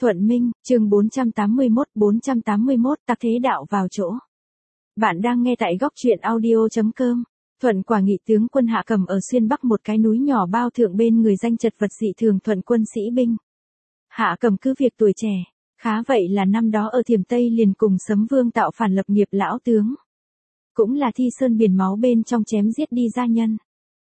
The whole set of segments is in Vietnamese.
Thuận Minh, chương 481, tặc thế đạo vào chỗ. Bạn đang nghe tại góc truyện audio.com. Thuận Quả Nghị tướng quân Hạ Cầm ở xuyên bắc một cái núi nhỏ bao thượng bên người danh chật vật dị thường Thuận quân sĩ binh. Hạ Cầm cứ việc tuổi trẻ, khá vậy là năm đó ở Thiểm Tây liền cùng Sấm Vương tạo phản lập nghiệp lão tướng. Cũng là thi sơn biển máu bên trong chém giết đi gia nhân.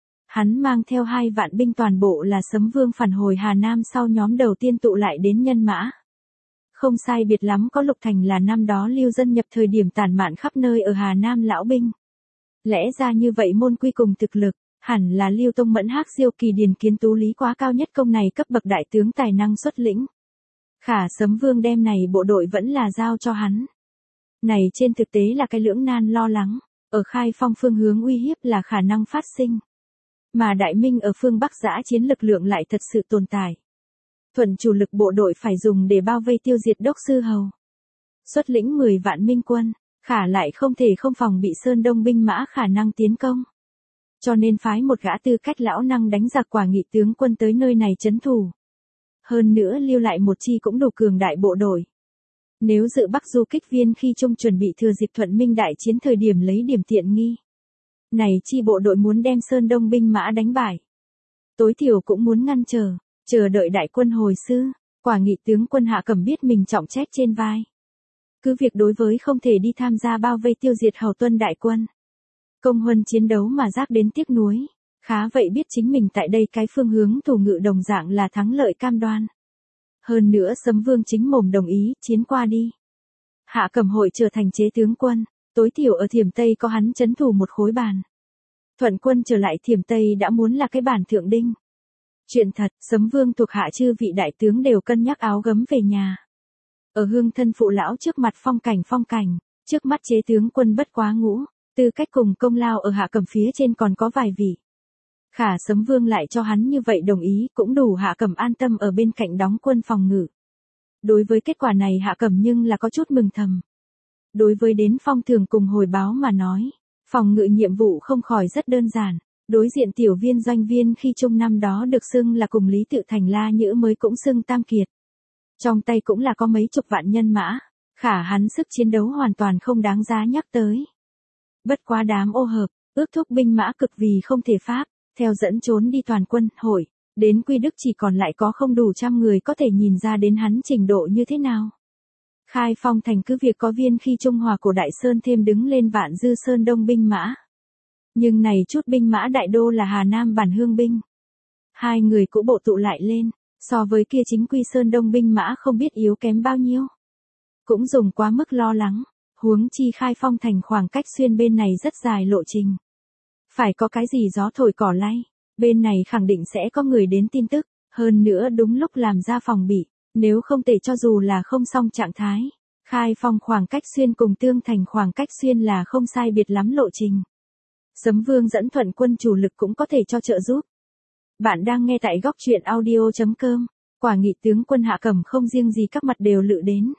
Hắn mang theo 2 vạn binh toàn bộ là Sấm Vương phản hồi Hà Nam sau nhóm đầu tiên tụ lại đến Nhân Mã. Không sai biệt lắm có Lục Thành là năm đó lưu dân nhập thời điểm tản mạn khắp nơi ở Hà Nam lão binh. Lẽ ra như vậy môn quy cùng thực lực, hẳn là Lưu Tông Mẫn Hắc Diêu Kỳ Điền Kiến Tú Lý quá cao nhất công này cấp bậc đại tướng tài năng xuất lĩnh. Khả Sấm Vương đem này bộ đội vẫn là giao cho hắn. Này trên thực tế là cái lưỡng nan lo lắng, ở Khai Phong phương hướng uy hiếp là khả năng phát sinh. Mà Đại Minh ở phương Bắc giã chiến lực lượng lại thật sự tồn tại. Thuận chủ lực bộ đội phải dùng để bao vây tiêu diệt Đốc Sư Hầu. Xuất lĩnh 10 vạn minh quân, khả lại không thể không phòng bị Sơn Đông binh mã khả năng tiến công. Cho nên phái một gã tư cách lão năng đánh giặc Quả Nghị tướng quân tới nơi này trấn thủ. Hơn nữa lưu lại một chi cũng đủ cường đại bộ đội. Nếu dự Bắc du kích viên khi trung chuẩn bị thừa dịp Thuận Minh đại chiến thời điểm lấy điểm tiện nghi. Này chi bộ đội muốn đem Sơn Đông binh mã đánh bại. Tối thiểu cũng muốn ngăn chờ đợi đại quân hồi sư. Quả Nghị tướng quân Hạ Cầm biết mình trọng trách trên vai. Cứ việc đối với không thể đi tham gia bao vây tiêu diệt Hầu Tuân đại quân. Công huân chiến đấu mà giác đến tiếc nuối. Khá vậy biết chính mình tại đây cái phương hướng thủ ngự đồng dạng là thắng lợi cam đoan. Hơn nữa Sấm Vương chính mồm đồng ý chiến qua đi. Hạ Cầm hội trở thành chế tướng quân. Tối thiểu ở Thiểm Tây có hắn trấn thủ một khối bàn. Thuận quân trở lại Thiểm Tây đã muốn là cái bản thượng đinh. Chuyện thật, Sấm Vương thuộc hạ chư vị đại tướng đều cân nhắc áo gấm về nhà. Ở hương thân phụ lão trước mặt phong cảnh, trước mắt chế tướng quân bất quá ngũ, tư cách cùng công lao ở Hạ Cầm phía trên còn có vài vị. Khả Sấm Vương lại cho hắn như vậy đồng ý cũng đủ Hạ Cầm an tâm ở bên cạnh đóng quân phòng ngự. Đối với kết quả này Hạ Cầm nhưng là có chút mừng thầm. Đối với đến phong thường cùng hồi báo mà nói, phòng ngự nhiệm vụ không khỏi rất đơn giản. Đối diện tiểu viên doanh viên khi trung năm đó được xưng là cùng Lý Tự Thành La Nhữ mới cũng xưng tam kiệt. Trong tay cũng là có mấy chục vạn nhân mã, khả hắn sức chiến đấu hoàn toàn không đáng giá nhắc tới. Bất quá đám ô hợp, ước thúc binh mã cực vì không thể pháp, theo dẫn trốn đi toàn quân, hội, đến Quy Đức chỉ còn lại có không đủ trăm người có thể nhìn ra đến hắn trình độ như thế nào. Khai Phong thành cứ việc có viên khi Trung Hòa của Đại Sơn thêm đứng lên vạn dư Sơn Đông binh mã. Nhưng này chút binh mã đại đô là Hà Nam bản hương binh. 2 người cũ bộ tụ lại lên, so với kia chính quy Sơn Đông binh mã không biết yếu kém bao nhiêu. Cũng dùng quá mức lo lắng, huống chi Khai Phong thành khoảng cách xuyên bên này rất dài lộ trình. Phải có cái gì gió thổi cỏ lay, bên này khẳng định sẽ có người đến tin tức, hơn nữa đúng lúc làm ra phòng bị, nếu không thể cho dù là không xong trạng thái. Khai Phong khoảng cách xuyên cùng Tương Thành khoảng cách xuyên là không sai biệt lắm lộ trình. Sấm Vương dẫn Thuận quân chủ lực cũng có thể cho trợ giúp. Bạn đang nghe tại góc truyện audio.com. Quả Nghị tướng quân Hạ Cầm không riêng gì các mặt đều lự đến.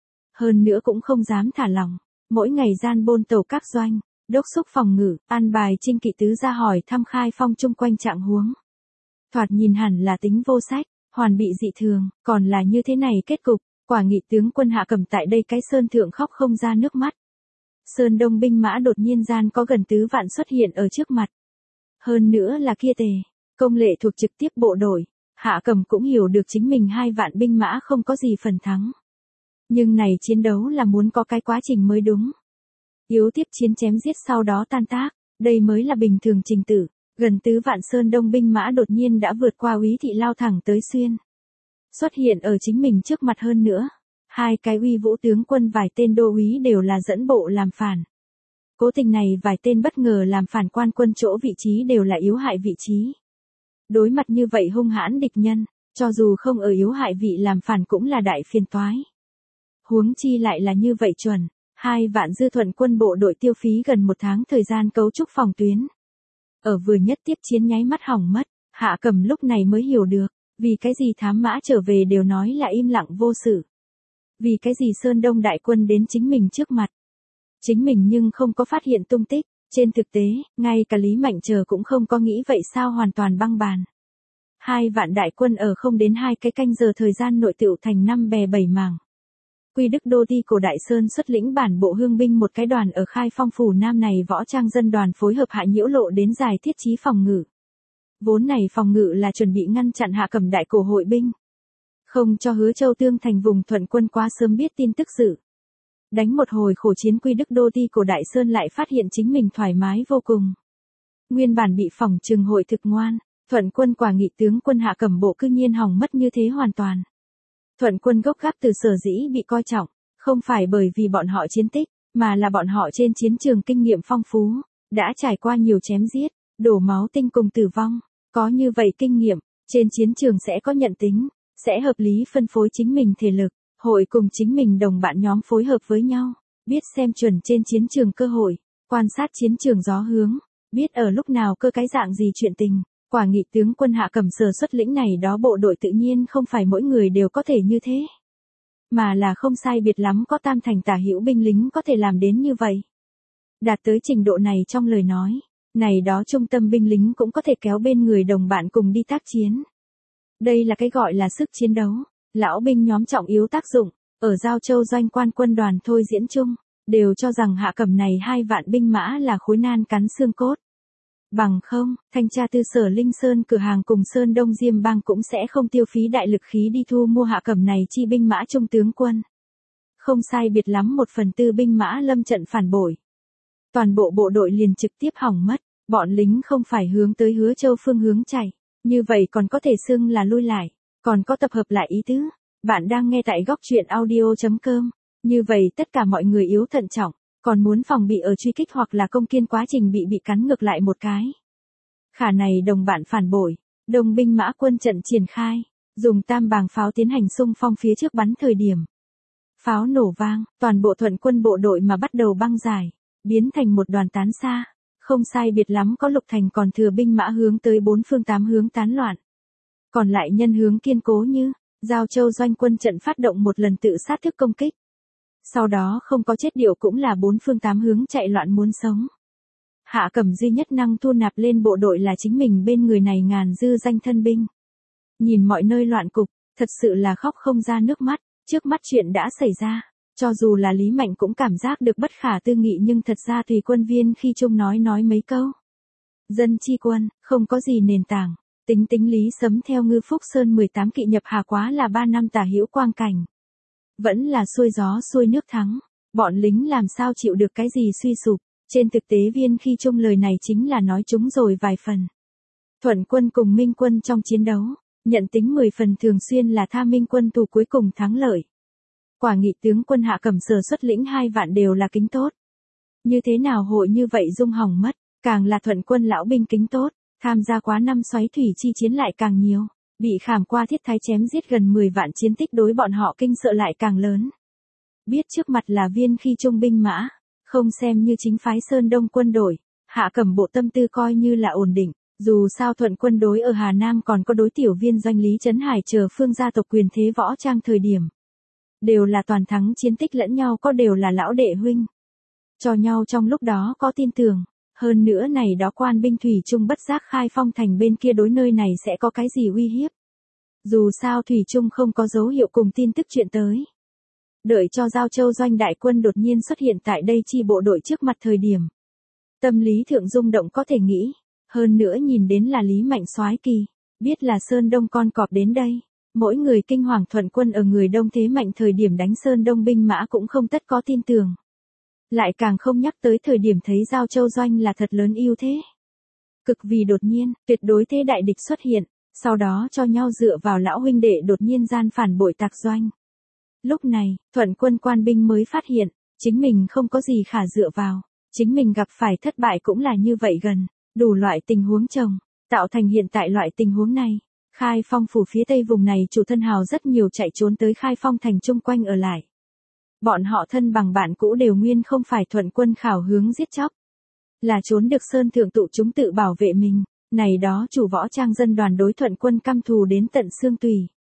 Hơn nữa cũng không dám thả lỏng. Mỗi ngày gian bôn tàu các doanh, đốc xúc phòng ngự, an bài Trinh Kỵ tứ ra hỏi thăm Khai Phong chung quanh trạng huống. Thoạt nhìn hẳn là tính vô sách, hoàn bị dị thường, còn là như thế này kết cục. Quả Nghị tướng quân Hạ Cầm tại đây cái sơn thượng khóc không ra nước mắt. Sơn Đông binh mã đột nhiên gian có gần 4 vạn xuất hiện ở trước mặt. Hơn nữa là kia tề, công lệ thuộc trực tiếp bộ đội, Hạ Cầm cũng hiểu được chính mình 2 vạn binh mã không có gì phần thắng. Nhưng này chiến đấu là muốn có cái quá trình mới đúng. Yếu tiếp chiến chém giết sau đó tan tác, đây mới là bình thường trình tự. Gần 4 vạn Sơn Đông binh mã đột nhiên đã vượt qua úy thị lao thẳng tới xuyên. Xuất hiện ở chính mình trước mặt hơn nữa. 2 cái uy vũ tướng quân vài tên đô úy đều là dẫn bộ làm phản. Cố tình này vài tên bất ngờ làm phản quan quân chỗ vị trí đều là yếu hại vị trí. Đối mặt như vậy hung hãn địch nhân, cho dù không ở yếu hại vị làm phản cũng là đại phiền toái. Huống chi lại là như vậy chuẩn, 2 vạn dư Thuận quân bộ đội tiêu phí gần 1 tháng thời gian cấu trúc phòng tuyến. Ở vừa nhất tiếp chiến nháy mắt hỏng mất, Hạ Cầm lúc này mới hiểu được, vì cái gì thám mã trở về đều nói là im lặng vô sự. Vì cái gì Sơn Đông đại quân đến chính mình trước mặt. Chính mình nhưng không có phát hiện tung tích, trên thực tế, ngay cả Lý Mạnh Chờ cũng không có nghĩ vậy sao hoàn toàn băng bàn. 2 vạn đại quân ở không đến 2 cái canh giờ thời gian nội tựu thành 5 bè 7 mảng. Quy Đức Đô Ti Cổ Đại Sơn xuất lĩnh bản bộ hương binh một cái đoàn ở Khai Phong phủ Nam này võ trang dân đoàn phối hợp hạ nhiễu lộ đến giải thiết trí phòng ngự. Vốn này phòng ngự là chuẩn bị ngăn chặn Hạ Cẩm đại cổ hội binh. Không cho Hứa Châu Tương thành vùng thuận quân quá sớm biết tin tức sự. Đánh một hồi khổ chiến Quy Đức Đô Ti Cổ Đại Sơn lại phát hiện chính mình thoải mái vô cùng. Nguyên bản bị phỏng trừng hội thực ngoan, thuận quân quả nghị tướng quân Hạ Cẩm bộ cư nhiên hỏng mất như thế hoàn toàn. Thuận quân gốc gác từ sở dĩ bị coi trọng, không phải bởi vì bọn họ chiến tích, mà là bọn họ trên chiến trường kinh nghiệm phong phú, đã trải qua nhiều chém giết, đổ máu tinh cùng tử vong. Có như vậy kinh nghiệm, trên chiến trường sẽ có nhận tính, sẽ hợp lý phân phối chính mình thể lực, hội cùng chính mình đồng bạn nhóm phối hợp với nhau, biết xem chuẩn trên chiến trường cơ hội, quan sát chiến trường gió hướng, biết ở lúc nào cơ cái dạng gì chuyện tình. Quả nghị tướng quân Hạ Cẩm sở xuất lĩnh này đó bộ đội tự nhiên không phải mỗi người đều có thể như thế. Mà là không sai biệt lắm có tam thành tả hữu binh lính có thể làm đến như vậy. Đạt tới trình độ này trong lời nói, này đó trung tâm binh lính cũng có thể kéo bên người đồng bạn cùng đi tác chiến. Đây là cái gọi là sức chiến đấu, lão binh nhóm trọng yếu tác dụng, ở Giao Châu doanh quan quân đoàn thôi diễn chung, đều cho rằng Hạ Cẩm này 2 vạn binh mã là khối nan cắn xương cốt. Bằng không, thanh tra tư sở Linh Sơn cửa hàng cùng Sơn Đông Diêm Bang cũng sẽ không tiêu phí đại lực khí đi thu mua Hạ Cẩm này chi binh mã trung tướng quân. Không sai biệt lắm 1/4 binh mã lâm trận phản bội. Toàn bộ bộ đội liền trực tiếp hỏng mất, bọn lính không phải hướng tới Hứa Châu phương hướng chạy, như vậy còn có thể xưng là lui lại, còn có tập hợp lại ý tứ. Bạn đang nghe tại góc truyện audio.com, như vậy tất cả mọi người yếu thận trọng. Còn muốn phòng bị ở truy kích hoặc là công kiên quá trình bị cắn ngược lại một cái. Khả này đồng bạn phản bội, đồng binh mã quân trận triển khai, dùng tam bàng pháo tiến hành xung phong phía trước bắn thời điểm. Pháo nổ vang, toàn bộ thuận quân bộ đội mà bắt đầu băng giải, biến thành một đoàn tán xa, không sai biệt lắm có lục thành còn thừa binh mã hướng tới 4 phương 8 hướng tán loạn. Còn lại nhân hướng kiên cố như, Giao Châu doanh quân trận phát động một lần tự sát thức công kích. Sau đó không có chết điệu cũng là 4 phương 8 hướng chạy loạn muốn sống. Hạ Cẩm duy nhất năng thu nạp lên bộ đội là chính mình bên người này ngàn dư danh thân binh. Nhìn mọi nơi loạn cục, thật sự là khóc không ra nước mắt, trước mắt chuyện đã xảy ra. Cho dù là Lý Mạnh cũng cảm giác được bất khả tư nghị nhưng thật ra tùy quân viên khi chung nói mấy câu. Dân chi quân, không có gì nền tảng, tính Lý Sấm theo Ngư Phúc Sơn 18 kỵ nhập Hà quá là 3 năm tả hữu quang cảnh. Vẫn là xuôi gió xuôi nước thắng, bọn lính làm sao chịu được cái gì suy sụp, trên thực tế viên khi chung lời này chính là nói chúng rồi vài phần. Thuận quân cùng Minh quân trong chiến đấu, nhận tính 10 phần thường xuyên là tha Minh quân thủ cuối cùng thắng lợi. Quả nghị tướng quân Hạ Cẩm sở xuất lĩnh 2 vạn đều là kính tốt. Như thế nào hội như vậy dung hỏng mất, càng là thuận quân lão binh kính tốt, tham gia quá năm xoáy thủy chi chiến lại càng nhiều. Bị khảm qua thiết thái chém giết gần 10 vạn chiến tích đối bọn họ kinh sợ lại càng lớn. Biết trước mặt là viên khi trung binh mã, không xem như chính phái Sơn Đông quân đội, Hạ Cẩm bộ tâm tư coi như là ổn định, dù sao thuận quân đối ở Hà Nam còn có đối tiểu viên doanh Lý Trấn Hải chờ phương gia tộc quyền thế võ trang thời điểm. Đều là toàn thắng chiến tích lẫn nhau có đều là lão đệ huynh. Cho nhau trong lúc đó có tin tưởng. Hơn nữa này đó quan binh thủy trung bất giác Khai Phong thành bên kia đối nơi này sẽ có cái gì uy hiếp. Dù sao thủy trung không có dấu hiệu cùng tin tức chuyện tới. Đợi cho Giao Châu doanh đại quân đột nhiên xuất hiện tại đây chi bộ đội trước mặt thời điểm. Tâm lý thượng rung động có thể nghĩ. Hơn nữa nhìn đến là Lý Mạnh soái kỳ. Biết là Sơn Đông con cọp đến đây. Mỗi người kinh hoàng thuận quân ở người đông thế mạnh thời điểm đánh Sơn Đông binh mã cũng không tất có tin tưởng. Lại càng không nhắc tới thời điểm thấy Giao Châu doanh là thật lớn ưu thế. Cực vì đột nhiên, tuyệt đối thế đại địch xuất hiện, sau đó cho nhau dựa vào lão huynh đệ đột nhiên gian phản bội tạc doanh. Lúc này, thuận quân quan binh mới phát hiện, chính mình không có gì khả dựa vào, chính mình gặp phải thất bại cũng là như vậy gần, đủ loại tình huống chồng, tạo thành hiện tại loại tình huống này. Khai Phong phủ phía tây vùng này chủ thân hào rất nhiều chạy trốn tới Khai Phong thành chung quanh ở lại. Bọn họ thân bằng bạn cũ đều nguyên không phải thuận quân khảo hướng giết chóc. Là trốn được sơn thượng tụ chúng tự bảo vệ mình, này đó chủ võ trang dân đoàn đối thuận quân căm thù đến tận xương tùy.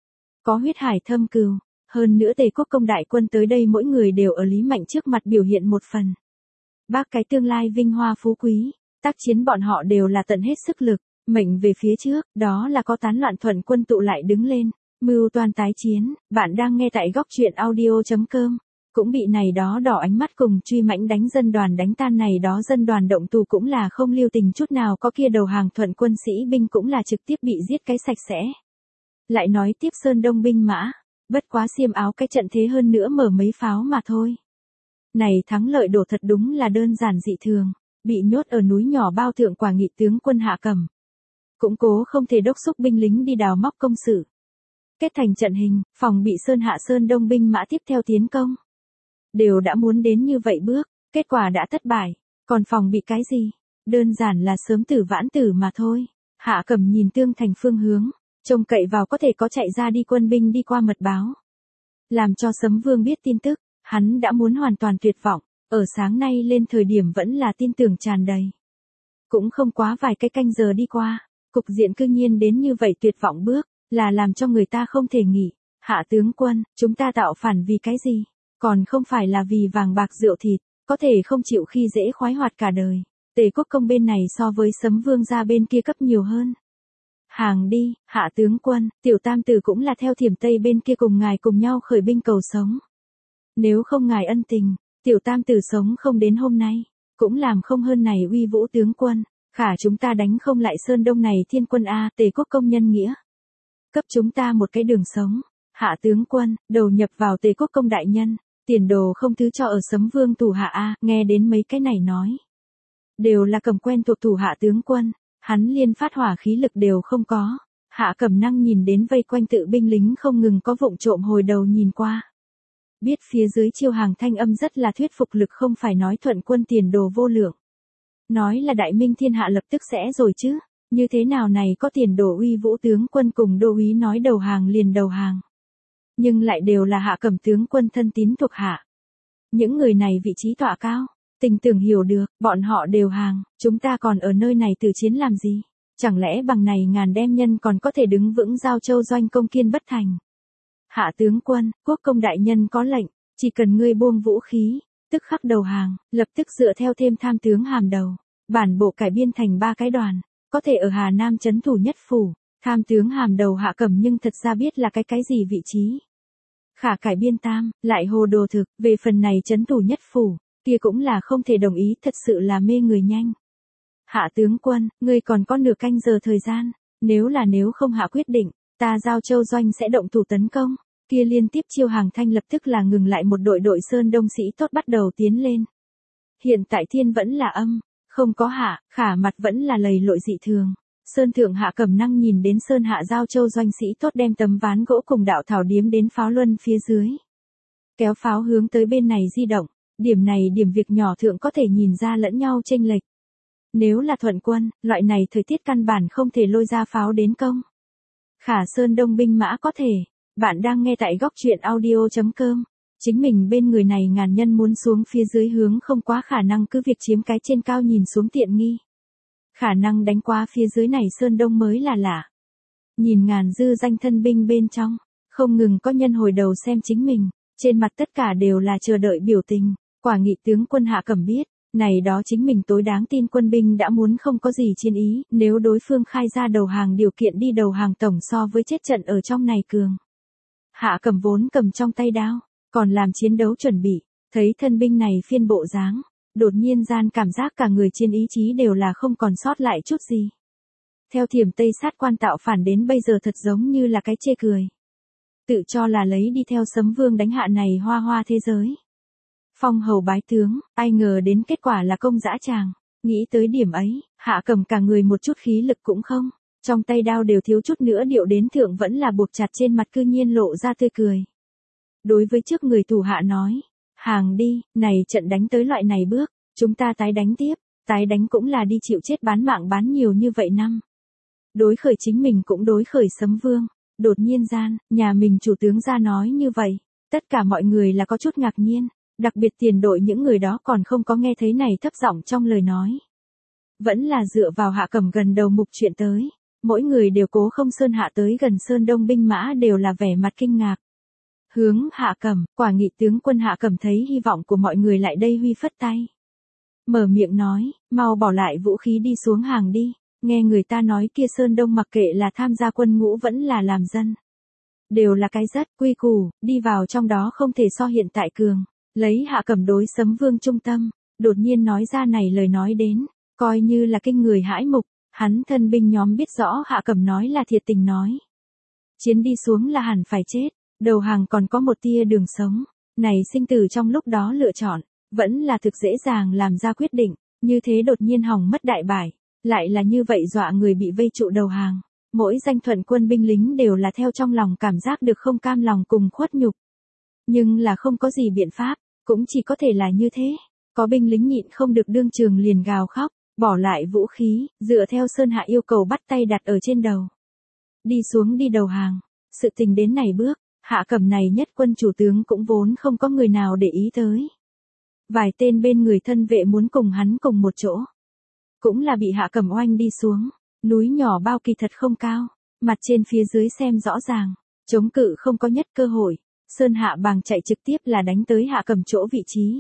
Có huyết hải thâm cừu, hơn nữa Tề quốc công đại quân tới đây mỗi người đều ở Lý Mạnh trước mặt biểu hiện một phần. Bác cái tương lai vinh hoa phú quý, tác chiến bọn họ đều là tận hết sức lực, Mệnh về phía trước, đó là có tán loạn thuận quân tụ lại đứng lên, mưu toan tái chiến. Bạn đang nghe tại góc truyện audio.com. Cũng bị này đó đỏ ánh mắt cùng truy mãnh đánh dân đoàn đánh tan này đó dân đoàn động tù cũng là không lưu tình chút nào, có kia đầu hàng thuận quân sĩ binh cũng là trực tiếp bị giết cái sạch sẽ. Lại nói tiếp Sơn Đông binh mã, bất quá xiêm áo cái trận thế hơn nữa mở mấy pháo mà thôi. Này thắng lợi đổ thật đúng là đơn giản dị thường, bị nhốt ở núi nhỏ bao thượng quả nghị tướng quân Hạ Cẩm. Cũng cố không thể đốc xúc binh lính đi đào móc công sự. Kết thành trận hình, phòng bị Sơn Đông binh mã tiếp theo tiến công. Đều đã muốn đến như vậy bước, kết quả đã thất bại, còn phòng bị cái gì? Đơn giản là sớm tử vãn tử mà thôi. Hạ Cẩm nhìn tương thành phương hướng, trông cậy vào có thể có chạy ra đi quân binh đi qua mật báo. Làm cho Sấm Vương biết tin tức, hắn đã muốn hoàn toàn tuyệt vọng, ở sáng nay lên thời điểm vẫn là tin tưởng tràn đầy. Cũng không quá vài cái canh giờ đi qua, cục diện cư nhiên đến như vậy tuyệt vọng bước, là làm cho người ta không thể nghĩ. Hạ tướng quân, chúng ta tạo phản vì cái gì? Còn không phải là vì vàng bạc rượu thịt, có thể không chịu khi dễ khoái hoạt cả đời. Tề quốc công bên này so với Sấm Vương gia bên kia cấp nhiều hơn. Hàng đi, hạ tướng quân, tiểu tam tử cũng là theo Thiểm Tây bên kia cùng ngài cùng nhau khởi binh cầu sống. Nếu không ngài ân tình, tiểu tam tử sống không đến hôm nay, cũng làm không hơn này uy vũ tướng quân. Khả chúng ta đánh không lại Sơn Đông này thiên quân A, Tề quốc công nhân nghĩa. Cấp chúng ta một cái đường sống. Hạ tướng quân, đầu nhập vào Tề quốc công đại nhân, tiền đồ không thứ cho ở Sấm Vương thủ hạ A, nghe đến mấy cái này nói. Đều là Cầm quen thuộc thủ hạ tướng quân, hắn liên phát hỏa khí lực đều không có. Hạ Cẩm năng nhìn đến vây quanh tự binh lính không ngừng có vụng trộm hồi đầu nhìn qua. Biết phía dưới chiêu hàng thanh âm rất là thuyết phục lực, không phải nói thuận quân tiền đồ vô lượng. Nói là đại minh thiên hạ lập tức sẽ rồi chứ, như thế nào này có tiền đồ uy vũ tướng quân cùng đô úy nói đầu hàng liền đầu hàng. Nhưng lại đều là Hạ Cẩm tướng quân thân tín thuộc hạ. Những người này vị trí tọa cao, tình tưởng hiểu được, bọn họ đều hàng, chúng ta còn ở nơi này từ chiến làm gì? Chẳng lẽ bằng này ngàn đem nhân còn có thể đứng vững Giao Châu doanh công kiên bất thành? Hạ tướng quân, quốc công đại nhân có lệnh, chỉ cần ngươi buông vũ khí, tức khắc đầu hàng, lập tức dựa theo thêm tham tướng hàm đầu, bản bộ cải biên thành 3 cái đoàn, có thể ở Hà Nam trấn thủ nhất phủ. Tham tướng hàm đầu Hạ Cẩm nhưng thật ra biết là cái gì vị trí. Khả cải biên tam, lại hồ đồ thực, về phần này trấn thủ nhất phủ, kia cũng là không thể đồng ý, thật sự là mê người nhanh. Hạ tướng quân, ngươi còn có nửa canh giờ thời gian, nếu không hạ quyết định, ta Giao Châu doanh sẽ động thủ tấn công. Kia liên tiếp chiêu hàng thanh lập tức là ngừng lại một đội Sơn Đông sĩ tốt bắt đầu tiến lên. Hiện tại thiên vẫn là âm, không có hạ, khả mặt vẫn là lầy lội dị thường. Sơn thượng Hạ Cẩm năng nhìn đến Sơn hạ Giao Châu doanh sĩ tốt đem tấm ván gỗ cùng đạo thảo điếm đến pháo luân phía dưới. Kéo pháo hướng tới bên này di động, điểm này điểm việc nhỏ thượng có thể nhìn ra lẫn nhau chênh lệch. Nếu là thuận quân, loại này thời tiết căn bản không thể lôi ra pháo đến công. Khả Sơn Đông binh mã có thể. Bạn đang nghe tại góc truyện audio.com. Chính mình bên người này ngàn nhân muốn xuống phía dưới hướng không quá khả năng, cứ việc chiếm cái trên cao nhìn xuống tiện nghi. Khả năng đánh qua phía dưới này Sơn Đông mới là lạ. Nhìn ngàn dư danh thân binh bên trong, không ngừng có nhân hồi đầu xem chính mình, trên mặt tất cả đều là chờ đợi biểu tình. Quả nghị tướng quân Hạ Cẩm biết, này đó chính mình tối đáng tin quân binh đã muốn không có gì chiến ý, nếu đối phương khai ra đầu hàng điều kiện đi đầu hàng tổng so với chết trận ở trong này cường. Hạ Cẩm vốn cầm trong tay đao, còn làm chiến đấu chuẩn bị, thấy thân binh này phiên bộ dáng, đột nhiên gian cảm giác cả người trên ý chí đều là không còn sót lại chút gì. Theo Thiểm Tây sát quan tạo phản đến bây giờ thật giống như là cái chê cười. Tự cho là lấy đi theo Sấm Vương đánh hạ này hoa hoa thế giới. Phong hầu bái tướng, ai ngờ đến kết quả là công dã tràng. Nghĩ tới điểm ấy, Hạ Cẩm cả người một chút khí lực cũng không. Trong tay đao đều thiếu chút nữa điệu đến thượng vẫn là buộc chặt, trên mặt cư nhiên lộ ra tươi cười. Đối với trước người thủ hạ nói, hàng đi, này trận đánh tới loại này bước, chúng ta tái đánh tiếp, tái đánh cũng là đi chịu chết bán mạng bán nhiều như vậy năm. Đối khởi chính mình cũng đối khởi Sấm Vương, đột nhiên gian, nhà mình chủ tướng ra nói như vậy, tất cả mọi người là có chút ngạc nhiên, đặc biệt tiền đội những người đó còn không có nghe thấy này thấp giọng trong lời nói. Vẫn là dựa vào Hạ Cẩm gần đầu mục chuyện tới. Mỗi người đều cố không Sơn hạ tới gần Sơn Đông binh mã đều là vẻ mặt kinh ngạc. Hướng Hạ Cẩm, quả nghị tướng quân Hạ Cẩm thấy hy vọng của mọi người lại đây huy phất tay. Mở miệng nói, mau bỏ lại vũ khí đi xuống hàng đi, Nghe người ta nói kia Sơn Đông mặc kệ là tham gia quân ngũ vẫn là làm dân. Đều là cái rất quy củ, đi vào trong đó không thể so hiện tại cường. Lấy Hạ Cẩm đối Sấm Vương trung tâm, đột nhiên nói ra này lời nói đến, coi như là kinh người hãi mục, hắn thân binh nhóm biết rõ Hạ Cẩm nói là thiệt tình nói. Chiến đi xuống là hẳn phải chết, đầu hàng còn có một tia đường sống, này sinh tử trong lúc đó lựa chọn, vẫn là thực dễ dàng làm ra quyết định, như thế đột nhiên hỏng mất đại bại, lại là như vậy dọa người bị vây trụ đầu hàng. Mỗi danh thuận quân binh lính đều là theo trong lòng cảm giác được không cam lòng cùng khuất nhục. Nhưng là không có gì biện pháp, cũng chỉ có thể là như thế. Có binh lính nhịn không được đương trường liền gào khóc, bỏ lại vũ khí, dựa theo Sơn Hạ yêu cầu bắt tay đặt ở trên đầu. Đi xuống đi đầu hàng, sự tình đến này bước, Hạ Cẩm này nhất quân chủ tướng cũng vốn không có người nào để ý tới. Vài tên bên người thân vệ muốn cùng hắn cùng một chỗ. Cũng là bị Hạ Cẩm oanh đi xuống, núi nhỏ bao kỳ thật không cao, mặt trên phía dưới xem rõ ràng, chống cự không có nhất cơ hội, Sơn Hạ Bàng chạy trực tiếp là đánh tới Hạ Cẩm chỗ vị trí.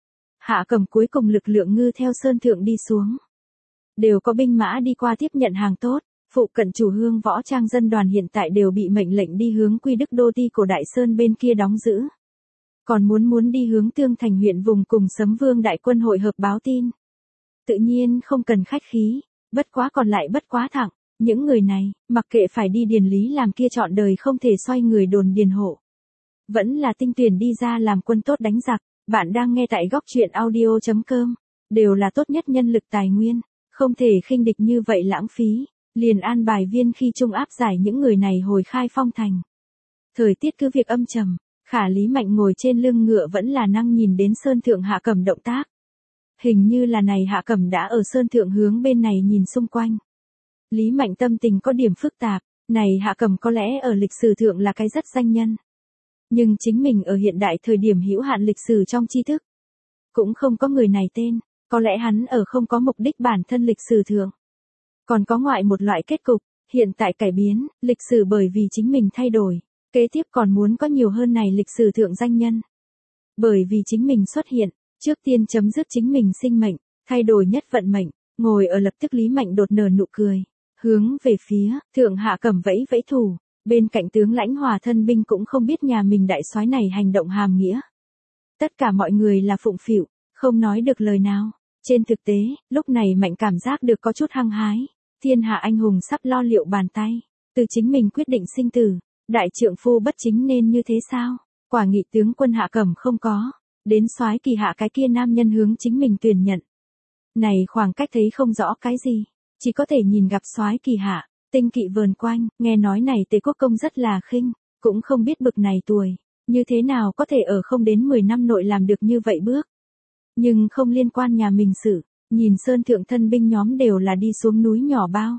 Hạ Cẩm cuối cùng lực lượng ngư theo Sơn Thượng đi xuống. Đều có binh mã đi qua tiếp nhận hàng tốt, phụ cận chủ hương võ trang dân đoàn hiện tại đều bị mệnh lệnh đi hướng Quy Đức đô ti của Đại Sơn bên kia đóng giữ. Còn muốn đi hướng Tương Thành huyện vùng cùng Sấm Vương đại quân hội hợp báo tin. Tự nhiên không cần khách khí, bất quá còn lại bất quá thẳng, những người này, mặc kệ phải đi điền lý làm kia chọn đời không thể xoay người đồn điền hộ. Vẫn là tinh tuyển đi ra làm quân tốt đánh giặc, bạn đang nghe tại góc truyện audio.com, đều là tốt nhất nhân lực tài nguyên, không thể khinh địch như vậy lãng phí, liền an bài viên khi trung áp giải những người này hồi khai phong thành. Thời tiết cứ việc âm trầm, Khả Lý Mạnh ngồi trên lưng ngựa vẫn là năng nhìn đến Sơn Thượng Hạ Cẩm động tác. Hình như là này Hạ Cẩm đã ở Sơn Thượng hướng bên này nhìn xung quanh. Lý Mạnh tâm tình có điểm phức tạp, này Hạ Cẩm có lẽ ở lịch sử thượng là cái rất danh nhân. Nhưng chính mình ở hiện đại thời điểm hữu hạn lịch sử trong tri thức. Cũng không có người này tên, có lẽ hắn ở không có mục đích bản thân lịch sử thượng. Còn có ngoại một loại kết cục, hiện tại cải biến, lịch sử bởi vì chính mình thay đổi, kế tiếp còn muốn có nhiều hơn này lịch sử thượng danh nhân. Bởi vì chính mình xuất hiện, trước tiên chấm dứt chính mình sinh mệnh, thay đổi nhất vận mệnh, ngồi ở lập tức Lý Mạnh đột nở nụ cười, hướng về phía Thượng Hạ Cẩm vẫy vẫy thủ, bên cạnh tướng lãnh hòa thân binh cũng không biết nhà mình đại soái này hành động hàm nghĩa. Tất cả mọi người là phụng phịu, không nói được lời nào. Trên thực tế, lúc này Mạnh cảm giác được có chút hăng hái, thiên hạ anh hùng sắp lo liệu bàn tay, từ chính mình quyết định sinh tử, đại trượng phu bất chính nên như thế sao? Quả nghị tướng quân Hạ Cẩm không có, đến soái kỳ hạ cái kia nam nhân hướng chính mình tuyển nhận. Này khoảng cách thấy không rõ cái gì, chỉ có thể nhìn gặp soái kỳ hạ, tinh kỵ vờn quanh, nghe nói này Tề Quốc công rất là khinh, cũng không biết bực này tuổi, như thế nào có thể ở không đến 10 năm nội làm được như vậy bước. Nhưng không liên quan nhà mình sự, nhìn Sơn Thượng thân binh nhóm đều là đi xuống núi nhỏ bao.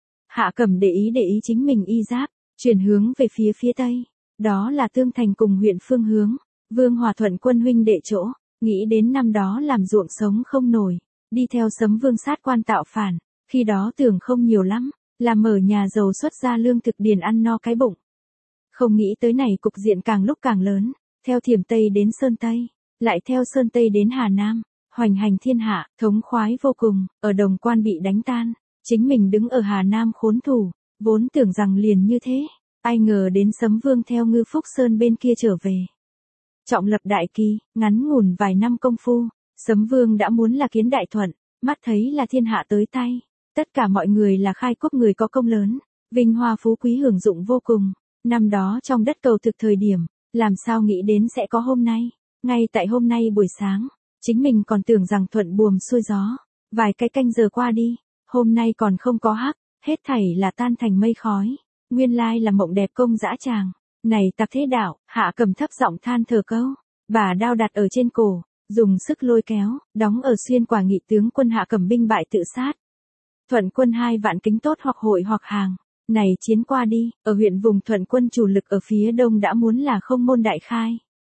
Hạ Cẩm để ý chính mình y giáp, chuyển hướng về phía tây, đó là Tương Thành cùng huyện phương hướng, Vương Hòa Thuận quân huynh đệ chỗ, nghĩ đến năm đó làm ruộng sống không nổi, đi theo Sấm Vương sát quan tạo phản, khi đó tưởng không nhiều lắm, làm mở nhà giàu xuất ra lương thực điền ăn no cái bụng. Không nghĩ tới này cục diện càng lúc càng lớn, theo Thiểm Tây đến Sơn Tây, lại theo Sơn Tây đến Hà Nam, hoành hành thiên hạ, thống khoái vô cùng, ở Đồng Quan bị đánh tan, chính mình đứng ở Hà Nam khốn thủ, vốn tưởng rằng liền như thế, ai ngờ đến Sấm Vương theo Ngư Phúc Sơn bên kia trở về. Trọng lập đại kỳ, ngắn ngủn vài năm công phu, Sấm Vương đã muốn là kiến đại thuận, mắt thấy là thiên hạ tới tay, tất cả mọi người là khai quốc người có công lớn, vinh hoa phú quý hưởng dụng vô cùng, năm đó trong đất cầu thực thời điểm, làm sao nghĩ đến sẽ có hôm nay, ngay tại hôm nay buổi sáng, chính mình còn tưởng rằng thuận buồm xuôi gió, vài cái canh giờ qua đi, hôm nay còn không có hắc, hết thảy là tan thành mây khói, nguyên lai là mộng đẹp công dã tràng, này tặc thế đạo, Hạ Cẩm thấp giọng than thở câu, bà đao đặt ở trên cổ, dùng sức lôi kéo, đóng ở xuyên quả nghị tướng quân Hạ Cẩm binh bại tự sát. Thuận quân 2 vạn kính tốt hoặc hội hoặc hàng, này chiến qua đi, ở huyện vùng Thuận quân chủ lực ở phía đông đã muốn là không môn đại khai.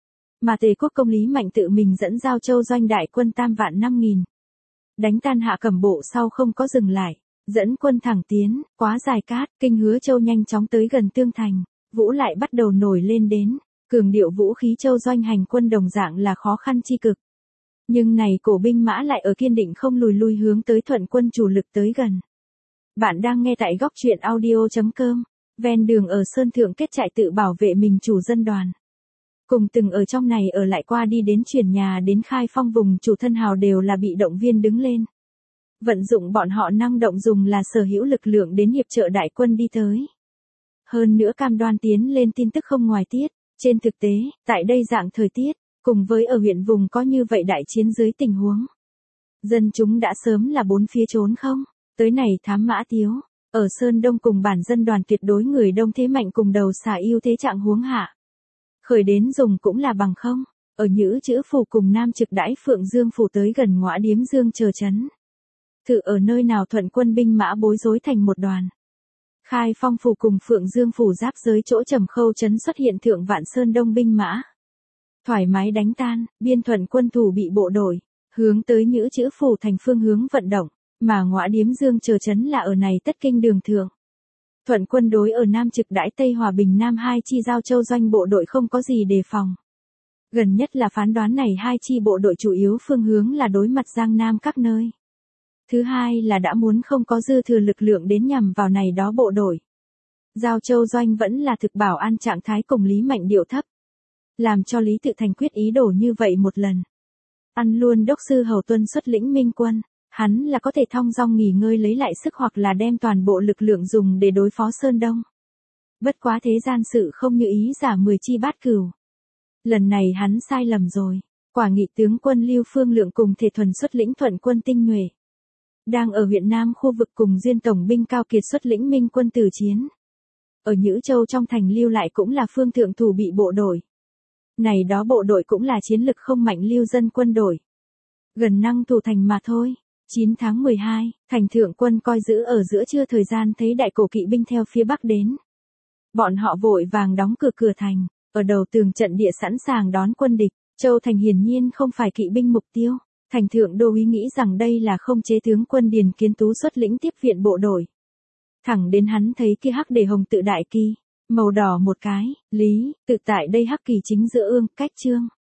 Mà Tề Quốc công Lý Mạnh tự mình dẫn Giao Châu doanh đại quân tam vạn 5.000. Đánh tan Hạ Cẩm bộ sau không có dừng lại, dẫn quân thẳng tiến, quá dài cát, kinh Hứa Châu nhanh chóng tới gần Tương Thành, vũ lại bắt đầu nổi lên đến, cường điệu vũ khí Châu doanh hành quân đồng dạng là khó khăn chi cực. Nhưng này cổ binh mã lại ở kiên định không lùi lui hướng tới Thuận quân chủ lực tới gần. Bạn đang nghe tại góc truyện audio.com. Ven đường ở Sơn Thượng kết trại tự bảo vệ mình chủ dân đoàn. Cùng từng ở trong này ở lại qua đi đến chuyển nhà đến Khai Phong vùng chủ thân hào đều là bị động viên đứng lên. Vận dụng bọn họ năng động dùng là sở hữu lực lượng đến hiệp trợ đại quân đi tới. Hơn nữa cam đoan tiến lên tin tức không ngoài tiết. Trên thực tế, tại đây dạng thời tiết, cùng với ở huyện vùng có như vậy đại chiến dưới tình huống. Dân chúng đã sớm là bốn phía trốn không. Tới này thám mã tiếu, ở Sơn Đông cùng bản dân đoàn tuyệt đối người đông thế mạnh cùng đầu xả ưu thế trạng huống hạ. Khởi đến dùng cũng là bằng không, ở Nhữ Chữ Phủ cùng Nam Trực đãi Phượng Dương Phủ tới gần Ngõa Điếm Dương chờ chấn. Thử ở nơi nào thuận quân binh mã bối rối thành một đoàn. Khai Phong Phủ cùng Phượng Dương Phủ giáp giới chỗ Trầm Khâu chấn xuất hiện thượng vạn Sơn Đông binh mã. Thoải mái đánh tan, biên thuận quân thủ bị bộ đội, hướng tới Nhữ Chữ Phủ thành phương hướng vận động. Mà Ngõa Điếm Dương chờ chấn là ở này tất kinh đường thượng. Thuận quân đối ở Nam Trực đãi Tây Hòa Bình Nam hai chi giao châu doanh bộ đội không có gì đề phòng. Gần nhất là phán đoán này hai chi bộ đội chủ yếu phương hướng là đối mặt Giang Nam các nơi. Thứ hai là đã muốn không có dư thừa lực lượng đến nhằm vào này đó bộ đội. Giao châu doanh vẫn là thực bảo an trạng thái cùng Lý Mạnh điệu thấp. Làm cho Lý Tự Thành quyết ý đổ như vậy một lần. Ăn luôn đốc sư Hầu Tuân xuất lĩnh minh quân. Hắn là có thể thong dong nghỉ ngơi lấy lại sức hoặc là đem toàn bộ lực lượng dùng để đối phó Sơn Đông. Bất quá thế gian sự không như ý giả 10 chi bát cửu. Lần này hắn sai lầm rồi. Quả nghị tướng quân Lưu Phương Lượng cùng thể thuần xuất lĩnh thuận quân tinh nhuệ. Đang ở huyện Nam khu vực cùng Duyên tổng binh cao kiệt xuất lĩnh minh quân tử chiến. Ở Nhữ Châu trong thành lưu lại cũng là phương thượng thủ bị bộ đội. Này đó bộ đội cũng là chiến lực không mạnh lưu dân quân đội. Gần năng thủ thành mà thôi. 9 tháng 12, thành thượng quân coi giữ ở giữa trưa thời gian thấy đại cổ kỵ binh theo phía bắc đến. Bọn họ vội vàng đóng cửa thành, ở đầu tường trận địa sẵn sàng đón quân địch. Châu thành hiển nhiên không phải kỵ binh mục tiêu. Thành thượng đô úy nghĩ rằng đây là không chế tướng quân Điền Kiến Tú xuất lĩnh tiếp viện bộ đội. Thẳng đến hắn thấy kia hắc để hồng tự đại kỳ, màu đỏ một cái, Lý, tự tại đây hắc kỳ chính giữa ương, cách trương,